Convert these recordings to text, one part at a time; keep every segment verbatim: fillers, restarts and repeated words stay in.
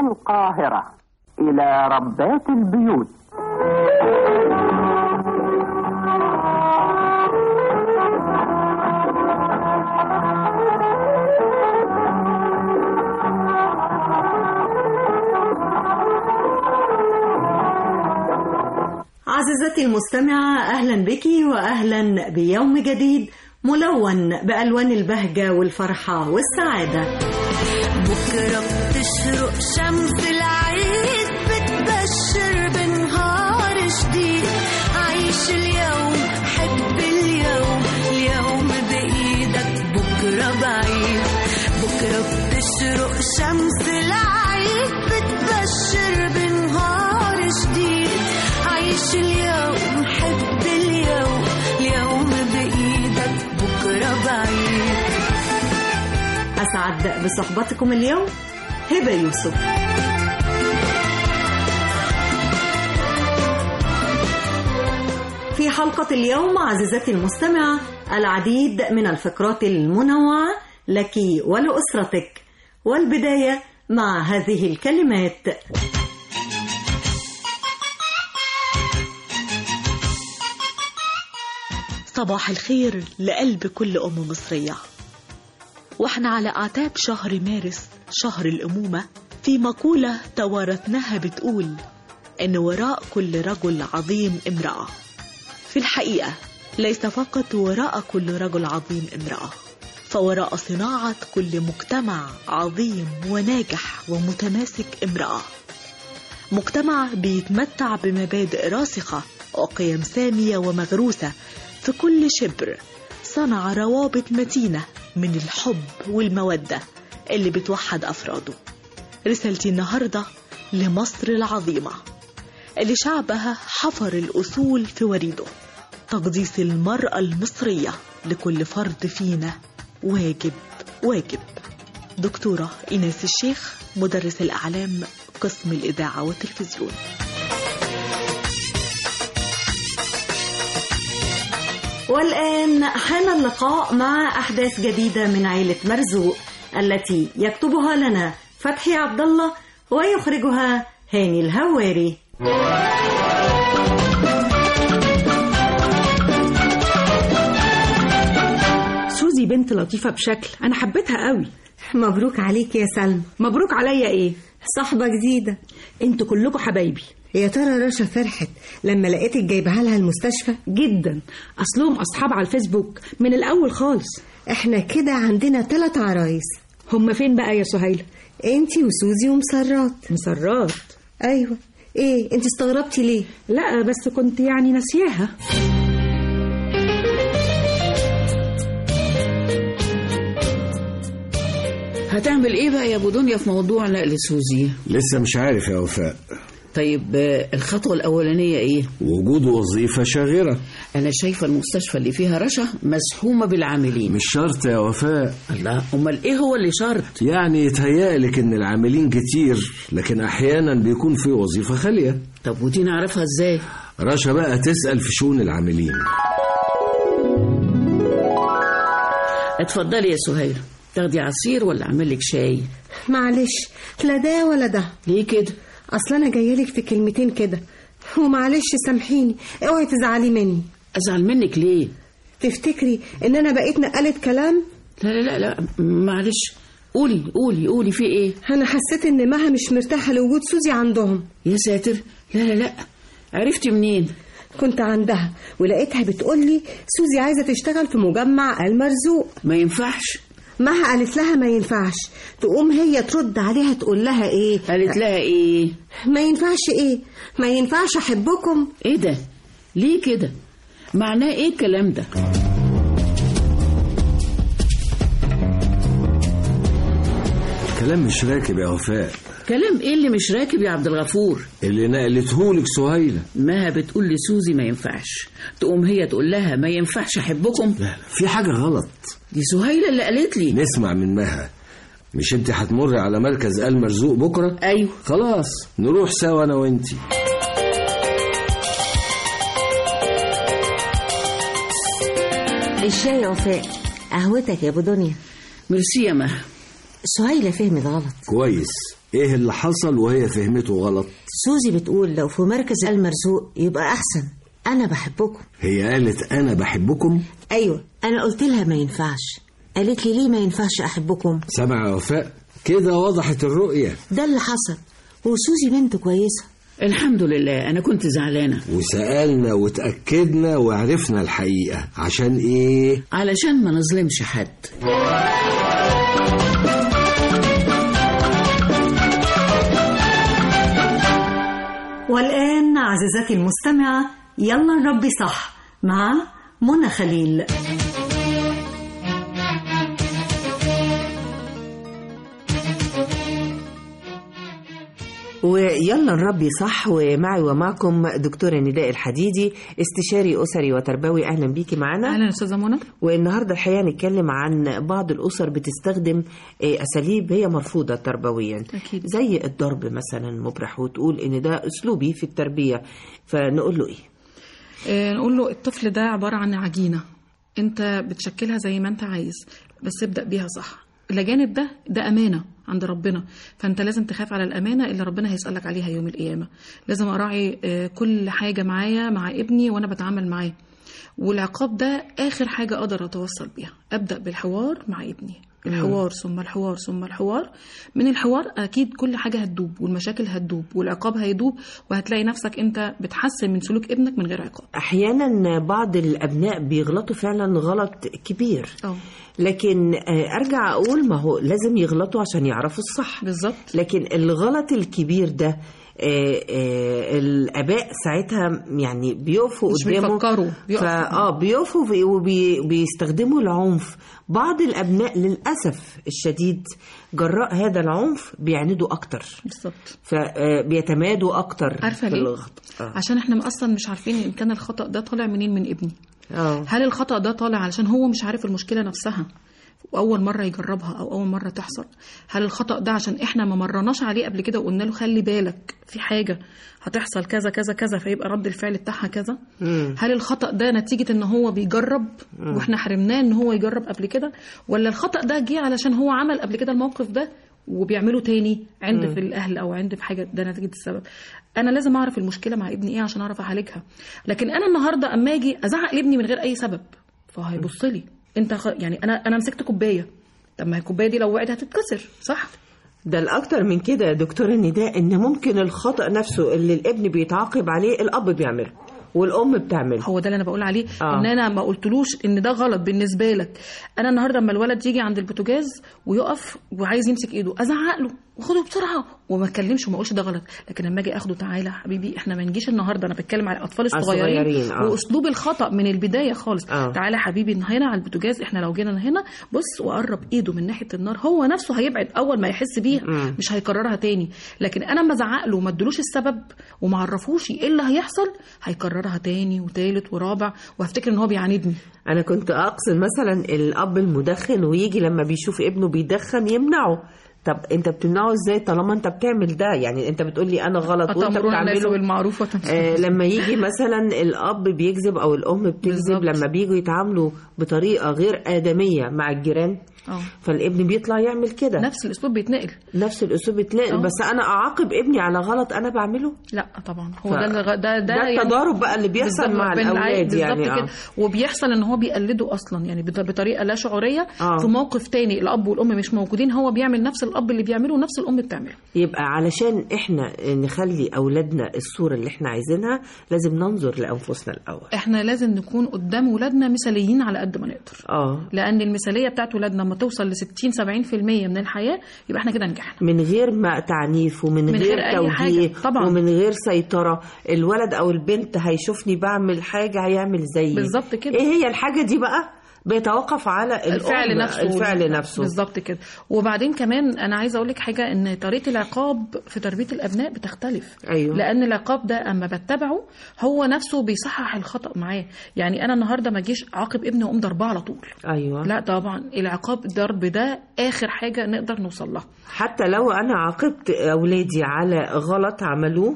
القاهرة إلى ربات البيوت. عزيزتي المستمعة، أهلا بك وأهلا بيوم جديد ملون بألوان البهجة والفرحة والسعادة. بكرة بتشرق شمس العيد، بتبشر بنهار جديد. عيش اليوم، حب اليوم، اليوم بإيدك بكرة بعيد. بكرة بتشرق شمس العيد، بتبشر بنهار جديد. عيش اليوم، حب اليوم، اليوم بإيدك بكرة بعيد. أسعد بصحبتكم اليوم هبة يوسف. في حلقة اليوم عزيزتي المستمعة العديد من الفقرات المنوعة لك ولأسرتك، والبداية مع هذه الكلمات. صباح الخير لقلب كل أم مصرية. واحنا على أعتاب شهر مارس، شهر الأمومة، في مقولة توارثناها بتقول إن وراء كل رجل عظيم امرأة. في الحقيقة ليس فقط وراء كل رجل عظيم امرأة، فوراء صناعة كل مجتمع عظيم وناجح ومتماسك امرأة. مجتمع بيتمتع بمبادئ راسخة وقيم سامية ومغروسة في كل شبر، صنع روابط متينة من الحب والمودة اللي بتوحد أفراده. رسالتي النهاردة لمصر العظيمة اللي شعبها حفر الأصول في وريده. تقديس المرأة المصرية لكل فرد فينا واجب واجب. دكتورة إيناس الشيخ، مدرس الأعلام، قسم الإذاعة والتلفزيون. والآن حان اللقاء مع أحداث جديدة من عائلة مرزوق التي يكتبها لنا فتحي عبد الله ويخرجها هاني الهواري. سوزي بنت لطيفة بشكل، أنا حبيتها قوي. مبروك عليك يا سلمى. مبروك عليا إيه؟ صاحبة جديدة. انتوا كلكم حبايبي. يا ترى رشا فرحت لما لقيتك جايبها لها المستشفى؟ جدا، أصلهم أصحاب على الفيسبوك من الأول خالص. احنا كده عندنا ثلاث عرايس. هم فين بقى يا سهيلة؟ انتي وسوزي ومسرات. مسرات؟ ايوه. ايه انتي استغربتي ليه؟ لا بس كنت يعني نسياها. هتعمل ايه بقى يا ابو دنيا في موضوع نقل سوزي؟ لسه مش عارف يا وفاء. طيب الخطوة الأولانية ايه؟ وجود وظيفة شاغرة. أنا شايفة المستشفى اللي فيها رشا مسحومة بالعاملين. مش شرط يا وفاء. الله، أمال ايه هو اللي شرط؟ يعني يتهيألك ان العاملين كتير، لكن احيانا بيكون في وظيفة خالية. طب ودي نعرفها ازاي؟ رشا بقى تسأل في شؤون العاملين. اتفضلي يا سهيلة، تاخدي عصير ولا اعمل لك شاي؟ معلش، لا ده ولا ده. ليه كده؟ اصل انا جايلك في كلمتين كده، ومعلش سامحيني، اوعي تزعلي مني. ازعل منك ليه؟ تفتكري ان انا بقيت نقلت كلام؟ لا لا لا لا معلش، قولي قولي قولي في ايه؟ انا حسيت ان مها مش مرتاحه لوجود سوزي عندهم. يا ساتر، لا لا لا، عرفتي منين؟ كنت عندها ولقيتها بتقولي سوزي عايزه تشتغل في مجمع المرزوق. ما ينفعش. مها قالت لها ما ينفعش، تقوم هي ترد عليها تقول لها ايه؟ قالت لها ايه؟ ما ينفعش ايه؟ ما ينفعش احبكم. ايه ده؟ ليه كده؟ معناه ايه الكلام ده؟ الكلام مش راكب يا وفاء. كلام ايه اللي مش راكب يا عبد الغفور؟ اللي نقلتهولك سهيلة. ماها بتقول لسوزي ما ينفعش، تقوم هي تقول لها ما ينفعش احبكم. لا لا، في حاجة غلط. دي سهيلة اللي قالت لي. نسمع من مها. مش انت هتمر على مركز آل مرزوق بكرة؟ ايوه. خلاص نروح سوا انا وانتي. الشاي يا وفاء. قهوتك يا ابو دنيا. ميرسي يا مها. سهيلة فهمت غلط. كويس، ايه اللي حصل وهي فهمته غلط؟ سوزي بتقول لو في مركز المرزوق يبقى احسن. انا بحبكم. هي قالت انا بحبكم؟ ايوه، انا قلت لها ما ينفعش. قالت لي ليه ما ينفعش احبكم؟ سامع يا وفاء؟ كده وضحت الرؤية. ده اللي حصل. وسوزي بنت كويسة الحمد لله. أنا كنت زعلانة وسألنا وتأكدنا وعرفنا الحقيقة. عشان إيه؟ علشان ما نظلمش حد. والآن عزيزتي المستمعة يلا نربي صح مع منى خليل. ويلا نربي صح، ومعي ومعكم دكتورة نداء الحديدي، استشاري أسري وتربوي. أهلا بيكي معنا. أهلا أستاذة منى. والنهاردة الحقيقة نتكلم عن بعض الأسر بتستخدم أساليب هي مرفوضة تربويا. أكيد. زي الضرب مثلا مبرح، وتقول إن ده أسلوبي في التربية. فنقول له إيه؟ آه نقول له الطفل ده عبارة عن عجينة، أنت بتشكلها زي ما أنت عايز، بس ابدأ بيها صح. الجانب ده ده أمانة عند ربنا، فأنت لازم تخاف على الأمانة اللي ربنا هيسألك عليها يوم القيامة. لازم أراعي كل حاجة معايا مع ابني وأنا بتعامل معاه. والعقاب ده آخر حاجة أقدر أتوصل بيها. أبدأ بالحوار مع ابني، الحوار ثم الحوار ثم الحوار. من الحوار أكيد كل حاجة هتدوب، والمشاكل هتدوب، والعقاب هيدوب، وهتلاقي نفسك أنت بتحسن من سلوك ابنك من غير عقاب. أحيانا بعض الأبناء بيغلطوا فعلا غلط كبير. أوه. لكن أرجع أقول ما هو لازم يغلطوا عشان يعرفوا الصح. بالظبط. لكن الغلط الكبير ده آه آه الآباء ساعتها يعني بيقفوا مش قدامه، بيفكروا، اه بيقفوا وبيستخدموا العنف. بعض الأبناء للأسف الشديد جراء هذا العنف بيعندوا أكتر. بالظبط. فبيتمادوا أكتر عارفة في ليه؟ الغلط. آه. عشان احنا اصلا مش عارفين ان كان الخطأ ده طالع منين من ابني. أوه. هل الخطأ ده طالع علشان هو مش عارف المشكلة نفسها وأول مرة يجربها أو أول مرة تحصل؟ هل الخطأ ده عشان إحنا ما مرناش عليه قبل كده وقلنا له خلي بالك في حاجة هتحصل كذا كذا كذا فيبقى رد الفعل بتاعها كذا؟ مم. هل الخطأ ده نتيجة إن هو بيجرب مم. وإحنا حرمناه إن هو يجرب قبل كده، ولا الخطأ ده جه علشان هو عمل قبل كده الموقف ده وبيعمله تاني عند مم. في الأهل أو عند في حاجة ده نتيجة السبب؟ أنا لازم أعرف المشكلة مع ابني إيه عشان أعرف أعالجها. لكن أنا النهاردة أما أجي أزعق لابني من غير أي سبب فهيبص لي أنت خ... يعني أنا أنا مسكت كوباية، طب ما الكوبايه دي لو وقعت هتتكسر، صح؟ ده الأكتر من كده يا دكتور النداء، إن ممكن الخطأ نفسه اللي الابن بيتعاقب عليه الأب بيعمله والأم بتعمله. هو ده اللي أنا بقول عليه. آه. إن أنا ما قلتلوش إن ده غلط بالنسبة لك. أنا النهاردة لما الولد يجي عند البوتاجاز ويقف وعايز يمسك إيده أزعق له وخده بسرعة وما اتكلمش وما اقولش ده غلط. لكن لما اجي اخده تعالى حبيبي احنا ما نجيش النهارده، انا بتكلم على الاطفال الصغيرين آه. واسلوب الخطا من البدايه خالص. آه. تعالى حبيبي هنا على البوتاجاز، احنا لو جينا هنا بص وقرب ايده من ناحيه النار هو نفسه هيبعد اول ما يحس بيها، م. مش هيكررها تاني. لكن انا ما ازعق له وما ادلوش السبب وما عرفوش ايه اللي هيحصل هيكررها تاني وتالت ورابع وهفتكر ان هو بيعاندني. انا كنت اقصد مثلا الاب المدخن ويجي لما بيشوف ابنه بيدخن يمنعه. طب انت بتمنعه ازاي طالما انت بتعمل ده؟ يعني انت بتقول لي انا غلط وانت بتعمله بالمعروف. آه لما يجي مثلا الاب بيكذب او الام بتكذب لما بييجوا يتعاملوا بطريقه غير ادميه مع الجيران، اه فالابن بيطلع يعمل كده، نفس الاسلوب بيتنقل نفس الاسلوب بيتنقل. أوه. بس انا اعاقب ابني على غلط انا بعمله؟ لا طبعا. هو ف... ده ده ده, ده التضارب يعني بقى اللي بيحصل مع الاولاد يعني آه. وبيحصل ان هو بيقلده اصلا يعني بطريقه لا شعوريه. آه. في موقف تاني الاب والام مش موجودين هو بيعمل نفس الاب اللي بيعمله ونفس الام بتعمله. يبقى علشان احنا نخلي اولادنا الصوره اللي احنا عايزينها لازم ننظر لانفسنا الاول. احنا لازم نكون قدام ولادنا مثاليين على قد ما نقدر. اه لان المثاليه بتاعت ولادنا لما توصل ل ستين سبعين في المية من الحياه يبقى احنا كده نجحنا، من غير ما تعنيف ومن من غير, غير توجيه طبعا ومن غير سيطره. الولد او البنت هيشوفني بعمل حاجه هيعمل زيي بالظبط كده. ايه هي الحاجه دي بقى؟ بيتوقف على الفعل نفسه الفعل نفسه بالظبط كده. وبعدين كمان انا عايزه اقول لك حاجه، ان طريقه العقاب في تربيه الابناء بتختلف. أيوة. لان العقاب ده اما بتبعه هو نفسه بيصحح الخطا معاه. يعني انا النهارده ما اجيش اعاقب ابني واقوم ضربه على طول. ايوه لا طبعا العقاب الضرب ده اخر حاجه نقدر نوصل لها. حتى لو انا عاقبت اولادي على غلط عملوه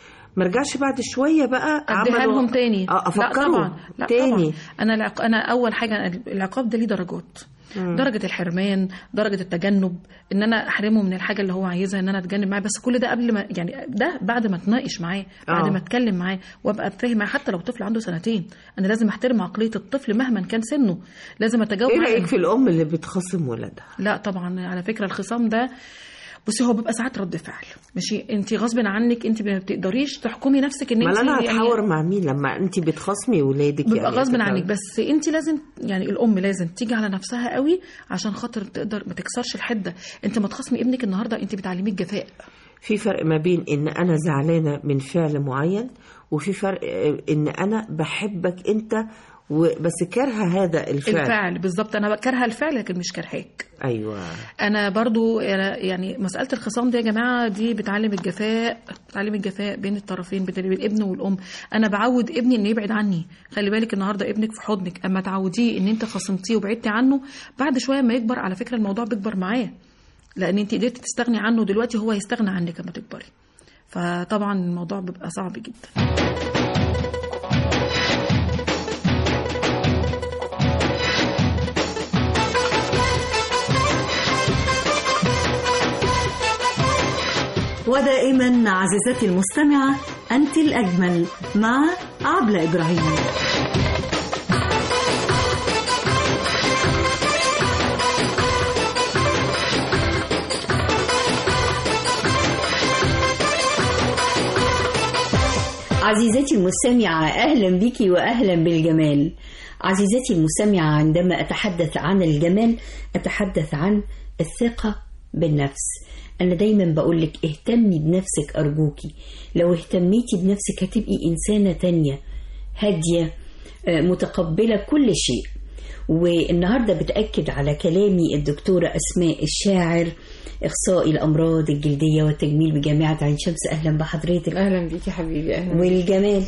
مرجعش بعد شويه بقى اديها لهم تاني. افكروا لا طبعا. لا تاني طبعا. انا العق... انا اول حاجه العقاب ده ليه درجات. مم. درجه الحرمان، درجه التجنب، ان انا احرمه من الحاجه اللي هو عايزها، ان انا اتجنب معاه. بس كل ده قبل ما يعني ده بعد ما اتناقش معاه، بعد آه. ما اتكلم معاه وابقى فاهم معاه. حتى لو طفل عنده سنتين انا لازم احترم عقليه الطفل مهما كان سنه، لازم اتجاوب. ايه رايك في الام اللي بتخصم ولادها؟ لا طبعا، على فكره الخصام ده بصي هو بيبقى ساعات رد فعل، ماشي، انت غصب عنك، انت ما بتقدريش تحكمي نفسك ان انت ما انا يعني هتحاور مع مين لما انت بتخصمي ولادك؟ بيبقى يعني غصب عنك، بس انت لازم يعني الام لازم تيجي على نفسها قوي عشان خاطر تقدر ما تكسرش الحده. انت ما تخصمي ابنك النهارده انت بتعلميه الجفاء. في فرق ما بين ان انا زعلانه من فعل معين، وفي فرق ان انا بحبك انت وبس كارهه هذا الفعل. الفعل بالظبط، انا كارهه الفعل لكن مش كارهاك. ايوه. انا برضو يعني مساله الخصام دي يا جماعه دي بتعلم الجفاء، بتعلم الجفاء بين الطرفين، بين الابن والام. انا بعود ابني انه يبعد عني. خلي بالك النهارده ابنك في حضنك، اما تعوديه ان انت خصمتيه وبعدتي عنه، بعد شويه ما يكبر على فكره الموضوع بيكبر معاه، لان انت قدرتي تستغني عنه دلوقتي، هو هيستغنى عنك لما تكبري. فطبعا الموضوع بيبقى صعب جدا. ودائما عزيزتي المستمعة أنت الأجمل مع عبلة إبراهيم. عزيزتي المستمعة أهلا بك وأهلا بالجمال. عزيزتي المستمعة، عندما أتحدث عن الجمال أتحدث عن الثقة بالنفس. أنا دايما بقولك اهتمي بنفسك أرجوكي. لو اهتميتي بنفسك هتبقي إنسانة تانية هادية متقبلة كل شيء. والنهاردة بتأكد على كلامي الدكتورة أسماء الشاعر، إخصائي الأمراض الجلدية والتجميل بجامعة عين شمس. أهلا بحضرتك. أهلا بيكي حبيبي. أهلا. والجمال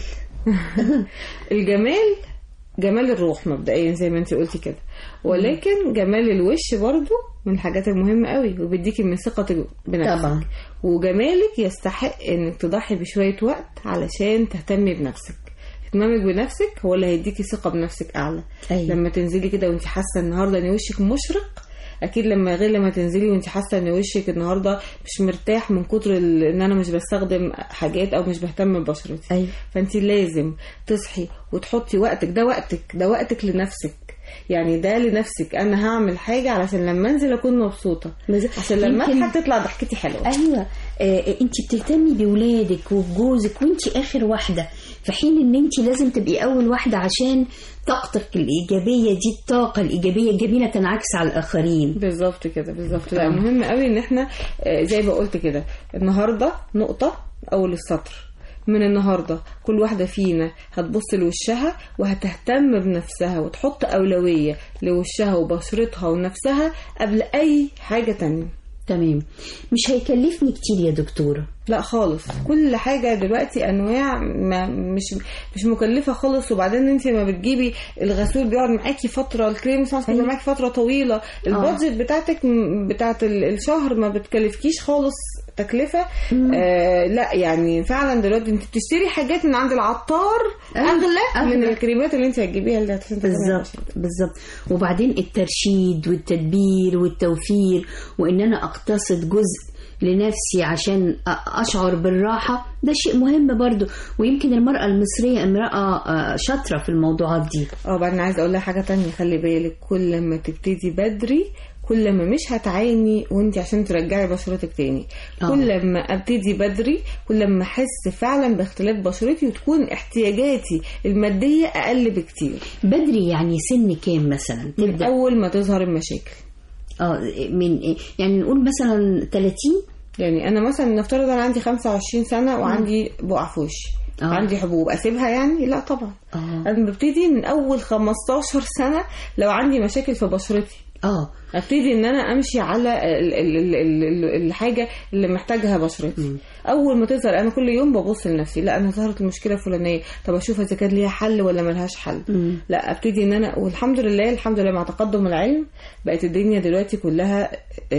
الجمال جمال الروح مبدئيا زي ما انت قلتي كده، ولكن جمال الوش برضو من الحاجات المهمة قوي وبيديكي من ثقتك بنفسك طبعا. وجمالك يستحق انك تضحي بشوية وقت علشان تهتمي بنفسك. اهتمامك بنفسك هو اللي هيديكي ثقة بنفسك اعلى. أيوة. لما تنزلي كده وانت حاسة النهاردة ان وشك مشرق، اكيد لما غير لما تنزلي وانت حاسه ان وشك النهارده مش مرتاح من كتر ان انا مش بستخدم حاجات او مش بهتم ببشرتي. أيوة. فانت لازم تصحي وتحطي وقتك، ده وقتك، ده وقتك لنفسك. يعني ده لنفسك، انا هعمل حاجه علشان لما انزل اكون مبسوطه، عشان لما اضحك تطلع ضحكتي حلوه. ايوه. آه انت بتهتمي بولادك وبجوزك وانت اخر واحده، في حين ان انت لازم تبقي اول واحده عشان طاقتك الايجابيه دي، الطاقه الايجابيه الجميله تنعكس على الاخرين. بالظبط كده بالظبط. لا مهم قوي ان احنا زي ما قلت كده النهارده نقطه اول السطر من النهارده، كل واحده فينا هتبص لوشها وهتهتم بنفسها وتحط اولويه لوشها وبشرتها ونفسها قبل اي حاجه تانية. تمام. مش هيكلفني كتير يا دكتورة؟ لا خالص، كل حاجة دلوقتي أنواع ما مش مش مكلفة خالص. وبعدين انت ما بتجيبي الغسول بيقعد معاكي فترة، الكريم سانس بيقعد معاكي فترة طويلة، البادجت بتاعتك بتاعت الشهر ما بتكلفكيش خالص تكلفة. آه لا يعني فعلا دلوقتي انت بتشتري حاجات من عند العطار أغلى, أغلى من الكريمات اللي انت هتجيبيها اللي بالظبط بالظبط. وبعدين الترشيد والتدبير والتوفير، وان انا اقتصد جزء لنفسي عشان أشعر بالراحة، ده شيء مهم برضو. ويمكن المرأة المصرية امرأة شاطرة في الموضوعات دي. اه بعدين عايزة أقول لها حاجة تانية، خلي بالك كل ما تبتدي بدري كل ما مش هتعاني وانت عشان ترجعي بشرتك تاني. أوه. كل ما ابتدي بدري كل ما احس فعلا باختلاف بشرتي وتكون احتياجاتي المادية أقل بكتير. بدري يعني سن كام مثلا تبدأ؟ من أول ما تظهر المشاكل. اه من يعني نقول مثلا ثلاثين. يعني انا مثلا نفترض انا عندي خمسة وعشرين سنه وعندي بقع في وشي، آه. عندي حبوب، اسيبها يعني؟ لا طبعا. آه. انا ببتدي من اول خمستاشر سنه لو عندي مشاكل في بشرتي اه ابتدي ان انا امشي على ال ال ال الحاجه اللي محتاجها بشرتي. م. اول ما تظهر انا كل يوم ببص لنفسي، لا انا ظهرت المشكله الفلانيه، طب اشوف اذا كان ليها حل ولا ملهاش حل. م. لا ابتدي ان انا، والحمد لله الحمد لله مع تقدم العلم بقت الدنيا دلوقتي كلها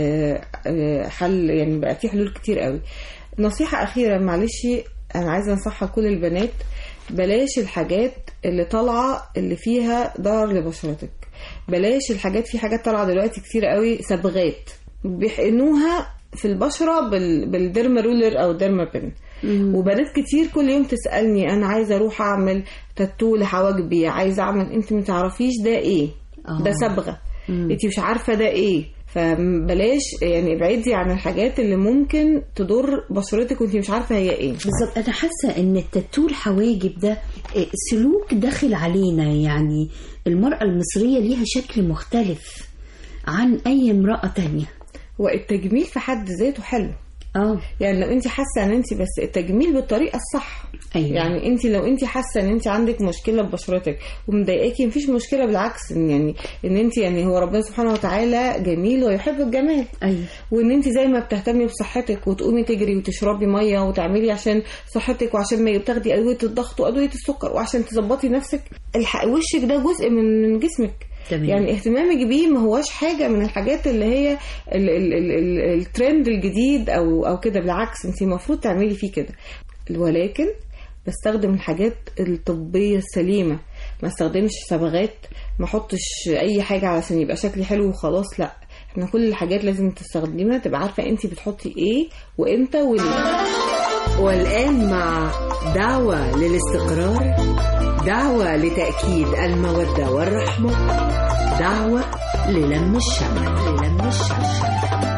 حل، يعني بقى في حلول كتير قوي. نصيحه اخيره معلش انا عايزه انصحها كل البنات، بلاش الحاجات اللي طالعه اللي فيها ضرر لبشرتك. بلاش الحاجات، في حاجات طالعه دلوقتي كتير قوي صبغات بيحقنوها في البشره بال... بالديرما رولر او ديرما بن. وبنات كتير كل يوم تسالني انا عايزه اروح اعمل تاتو لحواجبي، عايزه اعمل، انت ما تعرفيش ده ايه. أوه. ده صبغه، انت مش عارفه ده ايه. فبلاش يعني ابعدي عن الحاجات اللي ممكن تضر بشرتك وانت مش عارفه هي ايه. بالظبط. انا حاسه ان التاتو الحواجب ده سلوك داخل علينا، يعني المراه المصريه ليها شكل مختلف عن اي امراه تانية. والتجميل في حد ذاته حلو. اه يعني لو انت حاسه ان انت بس التجميل بالطريقه الصح. أيوة. يعني انت لو انت حاسه ان انت عندك مشكله ببشرتك ومضايقاكي، مفيش مشكله، بالعكس، ان يعني ان انت يعني هو ربنا سبحانه وتعالى جميل ويحب الجمال. أيوة. وان انت زي ما بتهتمي بصحتك وتقومي تجري وتشربي ميه وتعملي عشان صحتك وعشان ما بتاخدي ادويه الضغط وادويه السكر وعشان تظبطي نفسك، وشك ده جزء من جسمك. تمام. يعني اهتمامك بيه ما هوش حاجه من الحاجات اللي هي ال ال ال ال الترند الجديد او او كده. بالعكس، انت المفروض تعملي فيه كده. ولكن بستخدم الحاجات الطبيه السليمه، ما استخدمش صبغات، ما احطش اي حاجه علشان يبقى شكلي حلو وخلاص. لا، احنا كل الحاجات لازم تستخدميها تبقى عارفه انت بتحطي ايه وامتى وليه. والان مع دعوه للاستقرار، دعوة لتأكيد المودة والرحمة، دعوة للم الشمل للم الشمل.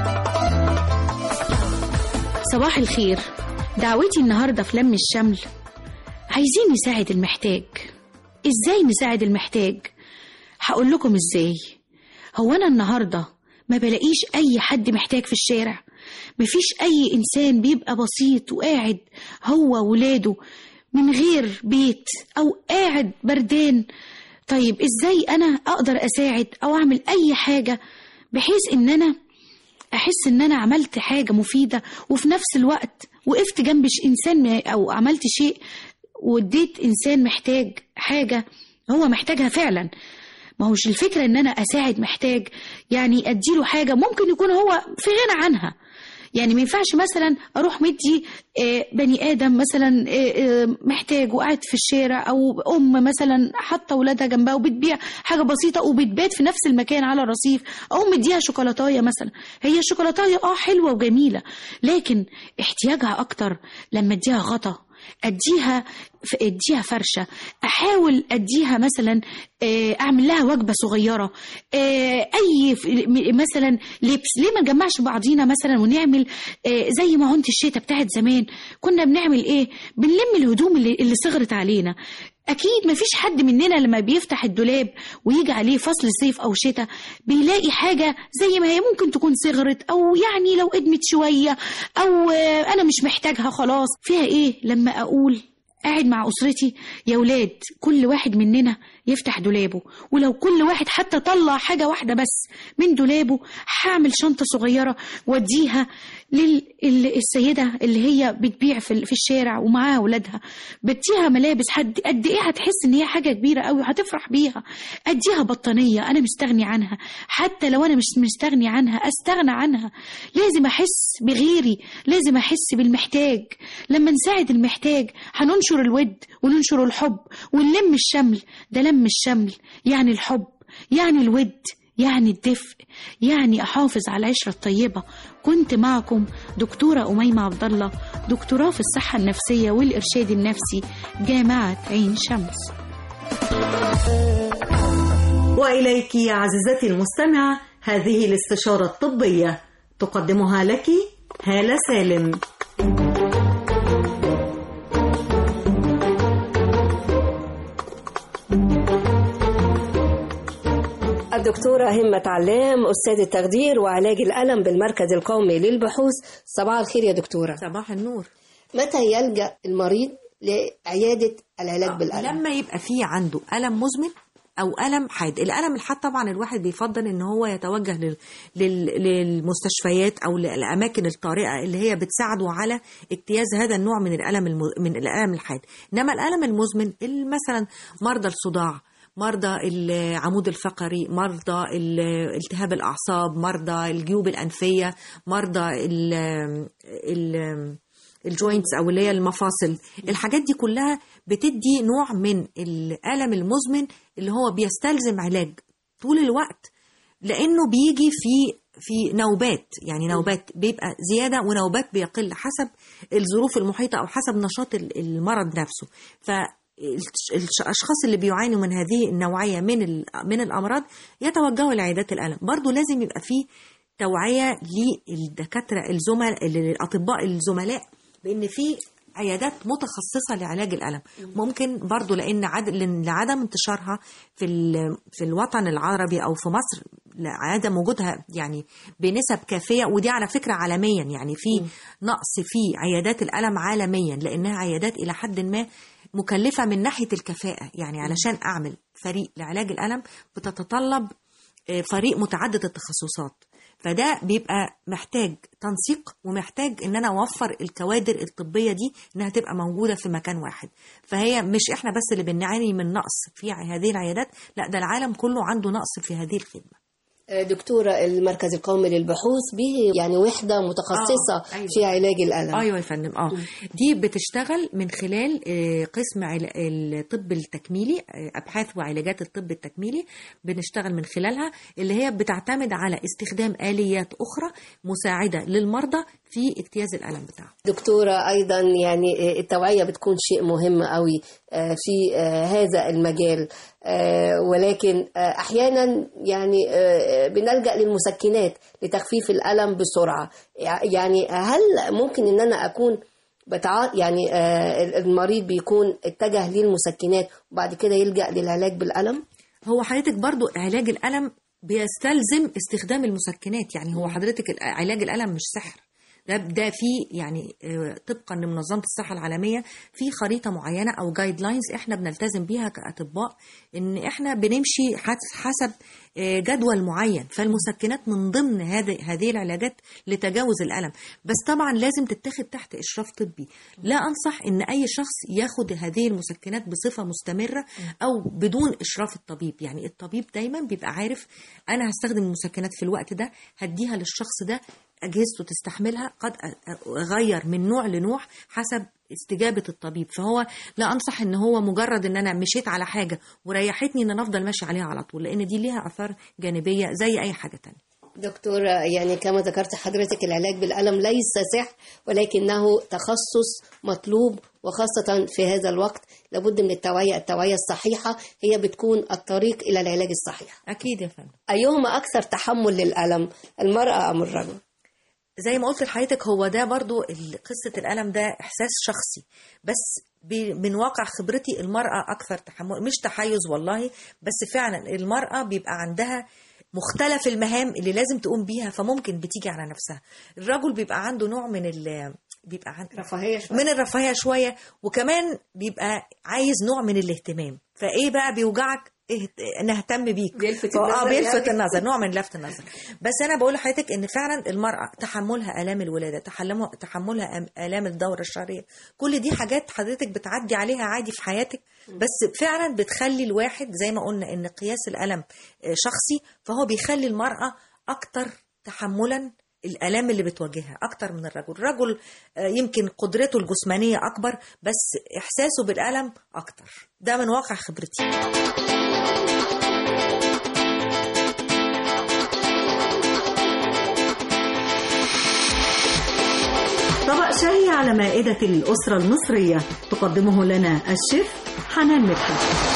صباح الخير. دعوتي النهاردة في لم الشمل، عايزين نساعد المحتاج. ازاي نساعد المحتاج؟ هقول لكم ازاي. هو انا النهاردة ما بلاقيش اي حد محتاج في الشارع؟ مفيش اي انسان بيبقى بسيط وقاعد هو ولاده من غير بيت أو قاعد بردان؟ طيب إزاي أنا أقدر أساعد أو أعمل أي حاجة بحيث إن أنا أحس إن أنا عملت حاجة مفيدة وفي نفس الوقت وقفت جنب إنسان أو عملت شيء واديت إنسان محتاج حاجة هو محتاجها فعلا؟ ما هوش الفكرة إن أنا أساعد محتاج يعني أديله حاجة ممكن يكون هو في غنى عنها. يعني ما ينفعش مثلا اروح مدي بني ادم مثلا محتاج وقاعد في الشارع، او ام مثلا حاطه ولادها جنبها وبتبيع حاجه بسيطه وبتبات في نفس المكان على الرصيف، او مديها شوكولاتايه مثلا. هي الشوكولاتايه اه حلوه وجميله، لكن احتياجها اكتر لما اديها غطا، اديها اديها فرشه، احاول اديها مثلا اعمل لها وجبه صغيره، اي مثلا لبس. ليه ما نجمعش بعضينا مثلا ونعمل زي ما هونت الشتاء بتاعت زمان كنا بنعمل ايه؟ بنلم الهدوم اللي, اللي صغرت علينا. أكيد مفيش حد مننا لما بيفتح الدولاب ويجي عليه فصل صيف أو شتاء بيلاقي حاجة زي ما هي ممكن تكون صغرت، أو يعني لو قدمت شوية، أو أنا مش محتاجها خلاص. فيها إيه لما أقول قاعد مع أسرتي يا ولاد كل واحد مننا يفتح دولابه، ولو كل واحد حتى طلع حاجة واحدة بس من دولابه، هعمل شنطة صغيرة واديها للسيدة اللي هي بتبيع في الشارع ومعاها ولادها، بديها ملابس حد قد ايه هتحس ان هي حاجة كبيرة قوي وهتفرح بيها. اديها بطانية انا مستغني عنها، حتى لو انا مش مستغني عنها استغنى عنها. لازم احس بغيري، لازم احس بالمحتاج. لما نساعد المحتاج هننشر الود وننشر الحب ونلم الشمل. ده لم الشمل يعني الحب، يعني الود، يعني الدفء، يعني أحافظ على العشرة الطيبة. كنت معكم دكتورة أميمة عبد الله، دكتوراه في الصحة النفسية والإرشاد النفسي، جامعة عين شمس. وإليك يا عزيزتي المستمعة هذه الاستشارة الطبية تقدمها لك هالة سالم. الدكتورة همة علام، أستاذ التخدير وعلاج الألم بالمركز القومي للبحوث. صباح الخير يا دكتورة. صباح النور. متى يلجأ المريض لعيادة العلاج بالألم؟ لما يبقى فيه عنده ألم مزمن أو ألم حاد. الألم الحاد طبعا الواحد بيفضل إن هو يتوجه لل... لل... للمستشفيات أو للأماكن الطارئة اللي هي بتساعده على اجتياز هذا النوع من الألم الم... من الألم الحاد. إنما الألم المزمن مثلا مرضى الصداع، مرضى العمود الفقري، مرضى التهاب الأعصاب، مرضى الجيوب الأنفية، مرضى ال ال الجوينتس او اللي هي المفاصل. الحاجات دي كلها بتدي نوع من الالم المزمن اللي هو بيستلزم علاج طول الوقت، لانه بيجي في في نوبات، يعني نوبات بيبقى زياده ونوبات بيقل حسب الظروف المحيطه او حسب نشاط المرض نفسه. فالاشخاص اللي بيعانوا من هذه النوعيه من من الامراض يتوجهوا لعيادات الالم. برضو لازم يبقى فيه توعيه للدكاتره الزملاء الاطباء الزملاء بان في عيادات متخصصة لعلاج الألم. ممكن برضو لأن عد... لعدم انتشارها في ال... في الوطن العربي أو في مصر، عدم وجودها يعني بنسب كافية، ودي على فكرة عالميا، يعني في نقص في عيادات الألم عالميا، لأنها عيادات إلى حد ما مكلفة من ناحية الكفاءة. يعني علشان أعمل فريق لعلاج الألم بتتطلب فريق متعدد التخصصات، فده بيبقى محتاج تنسيق ومحتاج ان انا اوفر الكوادر الطبيه دي انها تبقى موجوده في مكان واحد. فهي مش احنا بس اللي بنعاني من نقص في هذه العيادات، لا ده العالم كله عنده نقص في هذه الخدمه. دكتورة، المركز القومي للبحوث به يعني وحدة متخصصة آه، أيوة. في علاج الألم. أيوة يا فندم. اه دي بتشتغل من خلال قسم الطب التكميلي، أبحاث وعلاجات الطب التكميلي بنشتغل من خلالها، اللي هي بتعتمد على استخدام آليات أخرى مساعدة للمرضى في اجتياز الألم بتاعهم. دكتورة، أيضا يعني التوعية بتكون شيء مهم قوي في هذا المجال، ولكن أحيانا يعني بنلجأ للمسكنات لتخفيف الألم بسرعة. يعني هل ممكن أن أنا أكون بتع... يعني المريض بيكون اتجه للمسكنات وبعد كده يلجأ للعلاج بالألم؟ هو حضرتك برضو علاج الألم بيستلزم استخدام المسكنات. يعني هو حضرتك علاج الألم مش سحر، ده ده في يعني طبقا لمنظمه الصحه العالميه في خريطه معينه او جايد لاينز احنا بنلتزم بيها كاطباء، ان احنا بنمشي حسب جدول معين. فالمسكنات من ضمن هذه هذه العلاجات لتجاوز الالم، بس طبعا لازم تتاخد تحت اشراف طبي. لا انصح ان اي شخص ياخد هذه المسكنات بصفه مستمره او بدون اشراف الطبيب. يعني الطبيب دايما بيبقى عارف انا هستخدم المسكنات في الوقت ده، هديها للشخص ده، أجهزته تستحملها، قد أغير من نوع لنوع حسب استجابة الطبيب. فهو لا أنصح إن هو مجرد إن أنا مشيت على حاجة وريحتني إن أنا أفضل ماشي عليها على طول، لأن دي ليها آثار جانبية زي أي حاجة تانية. دكتورة، يعني كما ذكرت حضرتك العلاج بالألم ليس سحر، ولكنه تخصص مطلوب، وخاصة في هذا الوقت لابد من التوعية. التوعية الصحيحة هي بتكون الطريق إلى العلاج الصحيح. أكيد يا فندم. أيهما أكثر تحمل للألم، المرأة أم الرجل؟ زي ما قلت لحضرتك، هو ده برضو قصة الألم ده إحساس شخصي، بس من واقع خبرتي المرأة أكثر تحمل. مش تحيز والله، بس فعلا المرأة بيبقى عندها مختلف المهام اللي لازم تقوم بيها، فممكن بتيجي على نفسها. الرجل بيبقى عنده نوع من ال بيبقى عنده رفاهية شوية. من الرفاهية شوية، وكمان بيبقى عايز نوع من الاهتمام. فإيه بقى بيوجعك؟ إيه نهتم بيك، بيلفت النظر. اه بيلفت يعني. النظر، نوع من لفت النظر. بس انا بقول لحضرتك ان فعلا المراه تحملها الام الولاده، تحملها تحملها الام الدوره الشهريه، كل دي حاجات حضرتك بتعدي عليها عادي في حياتك، بس فعلا بتخلي الواحد زي ما قلنا ان قياس الالم شخصي، فهو بيخلي المراه اكتر تحملا الآلام اللي بتواجهها أكتر من الرجل. الرجل يمكن قدرته الجسمانية أكبر، بس إحساسه بالألم أكتر. ده من واقع خبرتي. طبق شهي على مائدة الأسرة المصرية تقدمه لنا الشيف حنان مدحت.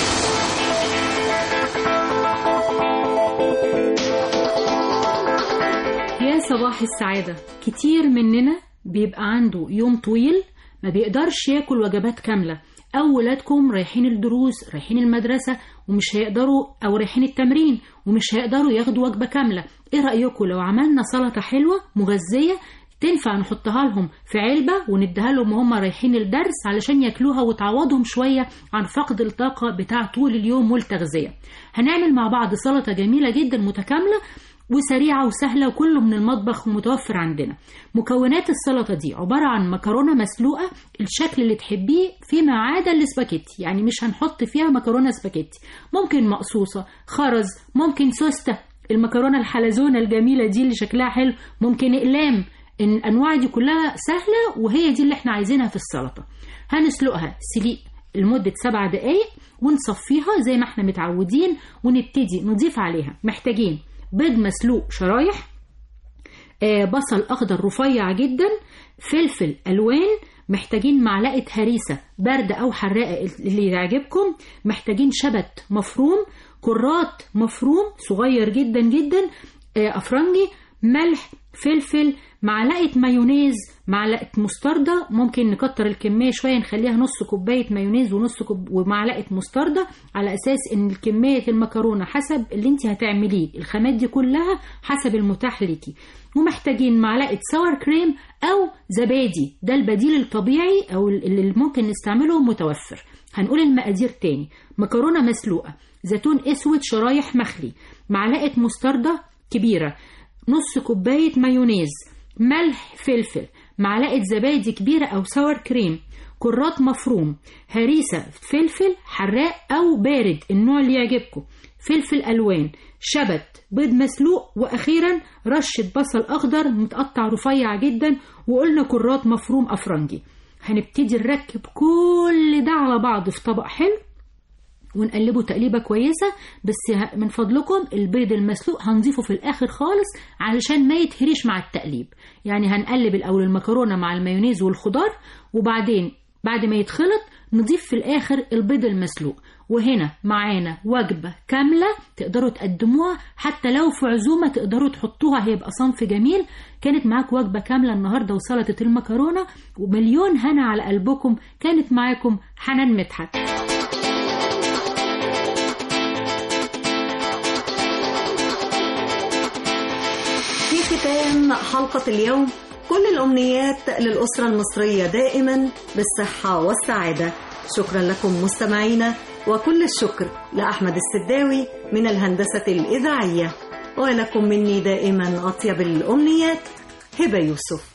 يا صباح السعادة. كتير مننا بيبقى عنده يوم طويل ما بيقدرش ياكل وجبات كاملة، أو ولادكم رايحين الدروس، رايحين المدرسة، ومش هيقدروا، أو رايحين التمرين ومش هيقدروا ياخدوا وجبة كاملة. إيه رأيكم لو عملنا سلطة حلوة مغذية تنفع نحطها لهم في علبة ونديها لهم وهم رايحين الدرس علشان ياكلوها وتعوضهم شوية عن فقد الطاقة بتاع طول اليوم والتغذية؟ هنعمل مع بعض سلطة جميلة جدا متكاملة وسريعة وسهلة وكله من المطبخ ومتوفر عندنا. مكونات السلطة دي عبارة عن مكرونة مسلوقة الشكل اللي تحبيه فيما عدا الاسباجيتي، يعني مش هنحط فيها مكرونة سباجيتي، ممكن مقصوصة، خرز، ممكن سوستة، المكرونة الحلزونة الجميلة دي اللي شكلها حلو، ممكن اقلام، إن الأنواع دي كلها سهلة وهي دي اللي احنا عايزينها في السلطة. هنسلقها سليق لمدة سبع دقايق ونصفيها زي ما احنا متعودين، ونبتدي نضيف عليها محتاجين بيض مسلوق شرايح، آه بصل أخضر رفيع جدا، فلفل ألوان، محتاجين معلقة هريسة باردة أو حراقة اللي يعجبكم، محتاجين شبت مفروم، كرات مفروم صغير جدا جدا، آه أفرنجي، ملح، فلفل، معلقة مايونيز، معلقة مستردة، ممكن نكتر الكمية شوية نخليها نص كوباية مايونيز ونص كوب ومعلقة مستردة، على أساس إن كمية المكرونة حسب اللي انت هتعمليه، الخامات دي كلها حسب المتاح ليكي. ومحتاجين معلقة ساور كريم أو زبادي، ده البديل الطبيعي أو اللي ممكن نستعمله متوفر. هنقول المقادير تاني: مكرونة مسلوقة، زيتون أسود شرايح مخلي، معلقة مستردة كبيرة، نص كوباية مايونيز، ملح، فلفل، معلقة زبادي كبيرة أو ساور كريم، كرات مفروم، هريسة، فلفل حراق أو بارد النوع اللي يعجبكم، فلفل ألوان، شبت، بيض مسلوق، وأخيرا رشة بصل أخضر متقطع رفيع جدا، وقلنا كرات مفروم أفرنجي. هنبتدي نركب كل ده على بعض في طبق حلو ونقلبه تقليبة كويسة، بس من فضلكم البيض المسلوق هنضيفه في الآخر خالص علشان ما يتهريش مع التقليب. يعني هنقلب الأول المكرونة مع المايونيز والخضار، وبعدين بعد ما يتخلط نضيف في الآخر البيض المسلوق. وهنا معانا وجبة كاملة تقدروا تقدموها، حتى لو في عزومة تقدروا تحطوها، هيبقى صنف جميل. كانت معاك وجبة كاملة النهاردة وسلطة المكرونة، ومليون هنا على قلبكم. كانت معاكم حنان مدحت. في ختام حلقة اليوم كل الأمنيات للأسرة المصرية دائما بالصحة والسعادة. شكرا لكم مستمعينا، وكل الشكر لأحمد السداوي من الهندسة الإذاعية، ولكم مني دائما أطيب الأمنيات، هبة يوسف.